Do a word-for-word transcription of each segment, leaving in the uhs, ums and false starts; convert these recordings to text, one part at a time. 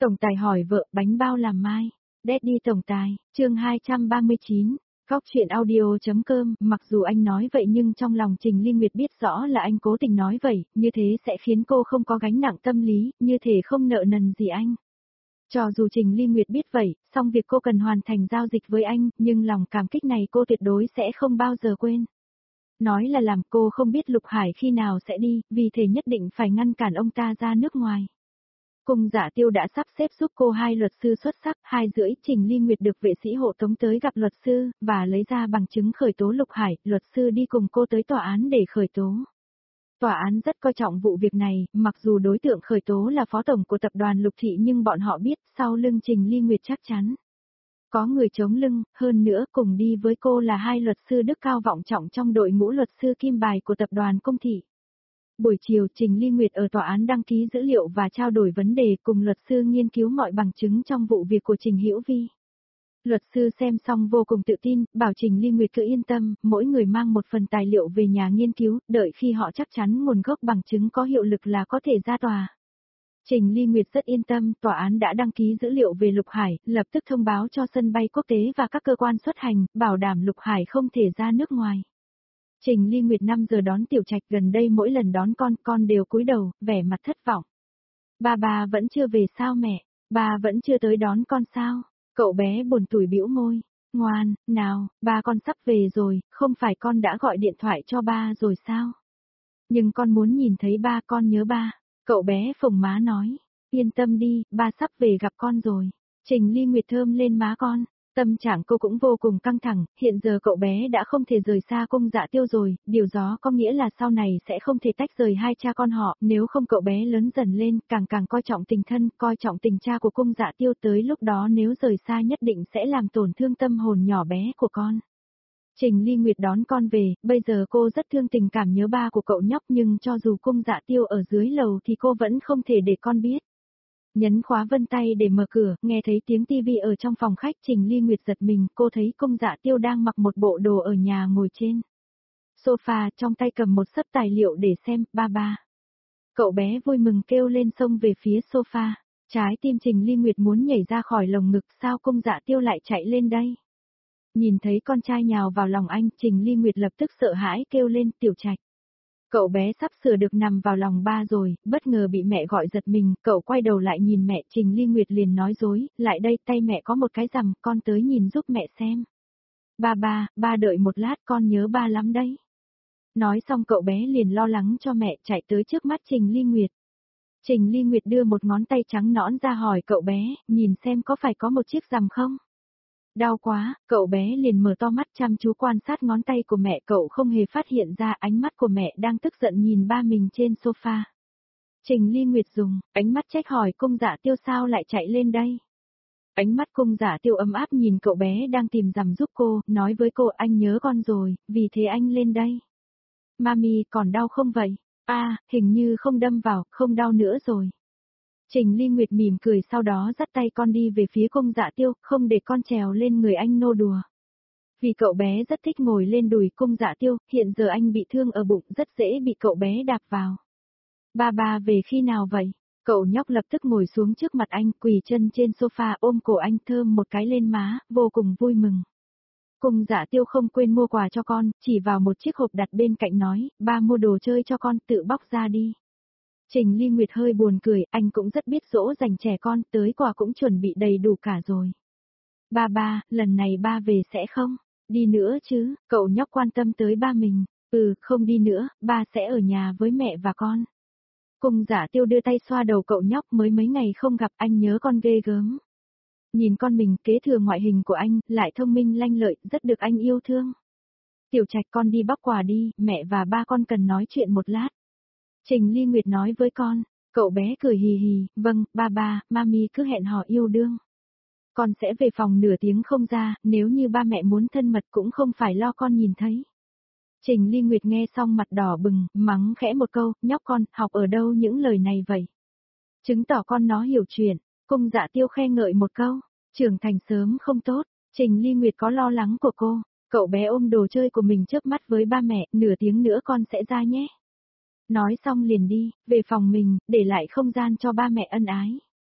Tổng tài hỏi vợ bánh bao làm mai. Daddy tổng tài, chương hai trăm ba mươi chín. Góc chuyện audio.com, mặc dù anh nói vậy nhưng trong lòng Trình Ly Nguyệt biết rõ là anh cố tình nói vậy, như thế sẽ khiến cô không có gánh nặng tâm lý, như thể không nợ nần gì anh. Cho dù Trình Ly Nguyệt biết vậy, song việc cô cần hoàn thành giao dịch với anh, nhưng lòng cảm kích này cô tuyệt đối sẽ không bao giờ quên. Nói là làm, cô không biết Lục Hải khi nào sẽ đi, vì thế nhất định phải ngăn cản ông ta ra nước ngoài. Cung Dạ Tiêu đã sắp xếp giúp cô hai luật sư xuất sắc, hai rưỡi Trình Ly Nguyệt được vệ sĩ hộ tống tới gặp luật sư, và lấy ra bằng chứng khởi tố Lục Hải, luật sư đi cùng cô tới tòa án để khởi tố. Tòa án rất coi trọng vụ việc này, mặc dù đối tượng khởi tố là phó tổng của tập đoàn Lục Thị nhưng bọn họ biết sau lưng Trình Ly Nguyệt chắc chắn có người chống lưng, hơn nữa cùng đi với cô là hai luật sư đức cao vọng trọng trong đội ngũ luật sư kim bài của tập đoàn Công Thị. Buổi chiều Trình Ly Nguyệt ở tòa án đăng ký dữ liệu và trao đổi vấn đề cùng luật sư nghiên cứu mọi bằng chứng trong vụ việc của Trình Hữu Vi. Luật sư xem xong vô cùng tự tin, bảo Trình Ly Nguyệt cứ yên tâm, mỗi người mang một phần tài liệu về nhà nghiên cứu, đợi khi họ chắc chắn nguồn gốc bằng chứng có hiệu lực là có thể ra tòa. Trình Ly Nguyệt rất yên tâm, tòa án đã đăng ký dữ liệu về Lục Hải, lập tức thông báo cho sân bay quốc tế và các cơ quan xuất hành, bảo đảm Lục Hải không thể ra nước ngoài. Trình Ly Nguyệt năm giờ đón Tiểu Trạch, gần đây mỗi lần đón con, con đều cúi đầu, vẻ mặt thất vọng. Ba ba vẫn chưa về sao mẹ? Ba vẫn chưa tới đón con sao? Cậu bé buồn tủi bĩu môi. Ngoan, nào, ba con sắp về rồi, không phải con đã gọi điện thoại cho ba rồi sao? Nhưng con muốn nhìn thấy ba, con nhớ ba. Cậu bé phồng má nói. Yên tâm đi, ba sắp về gặp con rồi. Trình Ly Nguyệt thơm lên má con. Tâm trạng cô cũng vô cùng căng thẳng, hiện giờ cậu bé đã không thể rời xa Cung Dạ Tiêu rồi, điều đó có nghĩa là sau này sẽ không thể tách rời hai cha con họ, nếu không cậu bé lớn dần lên, càng càng coi trọng tình thân, coi trọng tình cha của Cung Dạ Tiêu, tới lúc đó nếu rời xa nhất định sẽ làm tổn thương tâm hồn nhỏ bé của con. Trình Ly Nguyệt đón con về, bây giờ cô rất thương tình cảm nhớ ba của cậu nhóc nhưng cho dù Cung Dạ Tiêu ở dưới lầu thì cô vẫn không thể để con biết. Nhấn khóa vân tay để mở cửa, nghe thấy tiếng tivi ở trong phòng khách, Trình Ly Nguyệt giật mình, cô thấy Cung Dạ Tiêu đang mặc một bộ đồ ở nhà ngồi trên sofa, trong tay cầm một xấp tài liệu để xem, ba ba. Cậu bé vui mừng kêu lên xông về phía sofa, trái tim Trình Ly Nguyệt muốn nhảy ra khỏi lồng ngực, sao Cung Dạ Tiêu lại chạy lên đây? Nhìn thấy con trai nhào vào lòng anh, Trình Ly Nguyệt lập tức sợ hãi kêu lên, Tiểu Trạch. Cậu bé sắp sửa được nằm vào lòng ba rồi, bất ngờ bị mẹ gọi giật mình, cậu quay đầu lại nhìn mẹ, Trình Ly Nguyệt liền nói dối, lại đây, tay mẹ có một cái rằm, con tới nhìn giúp mẹ xem. Ba ba, ba đợi một lát, con nhớ ba lắm đấy. Nói xong cậu bé liền lo lắng cho mẹ, chạy tới trước mắt Trình Ly Nguyệt. Trình Ly Nguyệt đưa một ngón tay trắng nõn ra hỏi cậu bé, nhìn xem có phải có một chiếc rằm không? Đau quá, cậu bé liền mở to mắt chăm chú quan sát ngón tay của mẹ, cậu không hề phát hiện ra ánh mắt của mẹ đang tức giận nhìn ba mình trên sofa. Trình Ly Nguyệt dùng ánh mắt trách hỏi Cung Dạ Tiêu sao lại chạy lên đây. Ánh mắt Cung Dạ Tiêu ấm áp nhìn cậu bé đang tìm rằm giúp cô, nói với cô anh nhớ con rồi, vì thế anh lên đây. Mami còn đau không vậy? À, hình như không đâm vào, không đau nữa rồi. Trình Ly Nguyệt mỉm cười sau đó dắt tay con đi về phía Cung Dạ Tiêu, không để con trèo lên người anh nô đùa. Vì cậu bé rất thích ngồi lên đùi Cung Dạ Tiêu, hiện giờ anh bị thương ở bụng, rất dễ bị cậu bé đạp vào. Ba ba về khi nào vậy? Cậu nhóc lập tức ngồi xuống trước mặt anh, quỳ chân trên sofa ôm cổ anh thơm một cái lên má, vô cùng vui mừng. Cung Dạ Tiêu không quên mua quà cho con, chỉ vào một chiếc hộp đặt bên cạnh nói, ba mua đồ chơi cho con, tự bóc ra đi. Trình Ly Nguyệt hơi buồn cười, anh cũng rất biết dỗ dành trẻ con, tới quà cũng chuẩn bị đầy đủ cả rồi. Ba ba, lần này ba về sẽ không? Đi nữa chứ, cậu nhóc quan tâm tới ba mình. Ừ, không đi nữa, ba sẽ ở nhà với mẹ và con. Cung Dạ Tiêu đưa tay xoa đầu cậu nhóc, mới mấy ngày không gặp anh nhớ con ghê gớm. Nhìn con mình kế thừa ngoại hình của anh, lại thông minh lanh lợi, rất được anh yêu thương. Tiểu Trạch con đi bóc quà đi, mẹ và ba con cần nói chuyện một lát. Trình Ly Nguyệt nói với con, cậu bé cười hì hì, vâng, ba ba, mami cứ hẹn hò yêu đương. Con sẽ về phòng nửa tiếng không ra, nếu như ba mẹ muốn thân mật cũng không phải lo con nhìn thấy. Trình Ly Nguyệt nghe xong mặt đỏ bừng, mắng khẽ một câu, nhóc con, học ở đâu những lời này vậy? Chứng tỏ con nó hiểu chuyện, Cung Dạ Tiêu khen ngợi một câu, trưởng thành sớm không tốt, Trình Ly Nguyệt có lo lắng của cô, cậu bé ôm đồ chơi của mình chớp mắt với ba mẹ, nửa tiếng nữa con sẽ ra nhé. Nói xong liền đi, về phòng mình, để lại không gian cho ba mẹ ân ái.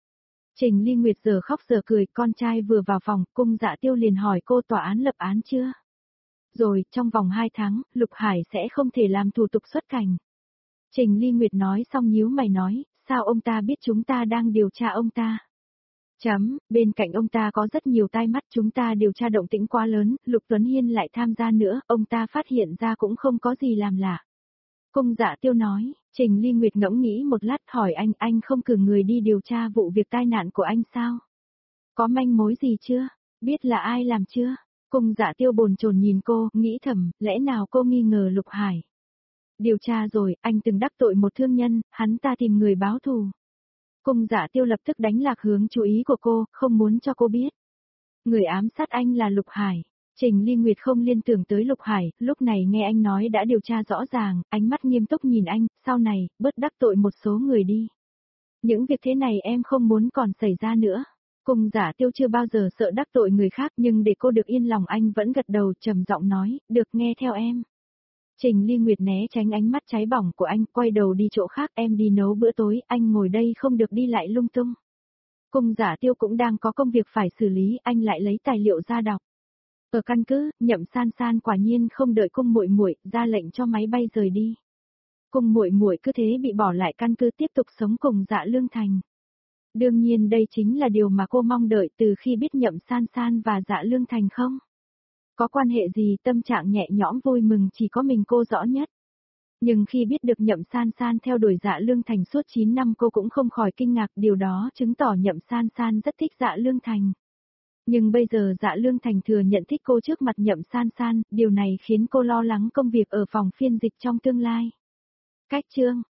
Trình Ly Nguyệt giờ khóc giờ cười, con trai vừa vào phòng, Cung Dạ Tiêu liền hỏi cô tòa án lập án chưa? Rồi, trong vòng hai tháng, Lục Hải sẽ không thể làm thủ tục xuất cảnh. Trình Ly Nguyệt nói xong nhíu mày nói, sao ông ta biết chúng ta đang điều tra ông ta? Chấm, bên cạnh ông ta có rất nhiều tai mắt, chúng ta điều tra động tĩnh quá lớn, Lục Tuấn Hiên lại tham gia nữa, ông ta phát hiện ra cũng không có gì làm lạ. Cung Dạ Tiêu nói, Trình Ly Nguyệt ngẫm nghĩ một lát hỏi anh, anh không cử người đi điều tra vụ việc tai nạn của anh sao? Có manh mối gì chưa? Biết là ai làm chưa? Cung Dạ Tiêu bồn chồn nhìn cô, nghĩ thầm, lẽ nào cô nghi ngờ Lục Hải? Điều tra rồi, anh từng đắc tội một thương nhân, hắn ta tìm người báo thù. Cung Dạ Tiêu lập tức đánh lạc hướng chú ý của cô, không muốn cho cô biết. Người ám sát anh là Lục Hải. Trình Ly Nguyệt không liên tưởng tới Lục Hải, lúc này nghe anh nói đã điều tra rõ ràng, ánh mắt nghiêm túc nhìn anh, sau này, bớt đắc tội một số người đi. Những việc thế này em không muốn còn xảy ra nữa. Cung Dạ Tiêu chưa bao giờ sợ đắc tội người khác, nhưng để cô được yên lòng anh vẫn gật đầu trầm giọng nói, được, nghe theo em. Trình Ly Nguyệt né tránh ánh mắt cháy bỏng của anh, quay đầu đi chỗ khác, em đi nấu bữa tối, anh ngồi đây không được đi lại lung tung. Cung Dạ Tiêu cũng đang có công việc phải xử lý, anh lại lấy tài liệu ra đọc. Ở căn cứ, Nhậm San San quả nhiên không đợi Cung Muội Muội, ra lệnh cho máy bay rời đi. Cung Muội Muội cứ thế bị bỏ lại căn cứ tiếp tục sống cùng Dạ Lương Thành. Đương nhiên đây chính là điều mà cô mong đợi từ khi biết Nhậm San San và Dạ Lương Thành không? Có quan hệ gì, tâm trạng nhẹ nhõm vui mừng chỉ có mình cô rõ nhất. Nhưng khi biết được Nhậm San San theo đuổi Dạ Lương Thành suốt chín năm cô cũng không khỏi kinh ngạc, điều đó chứng tỏ Nhậm San San rất thích Dạ Lương Thành. Nhưng bây giờ Dạ Lương Thành thừa nhận thích cô trước mặt Nhậm San San, điều này khiến cô lo lắng công việc ở phòng phiên dịch trong tương lai. Cách chương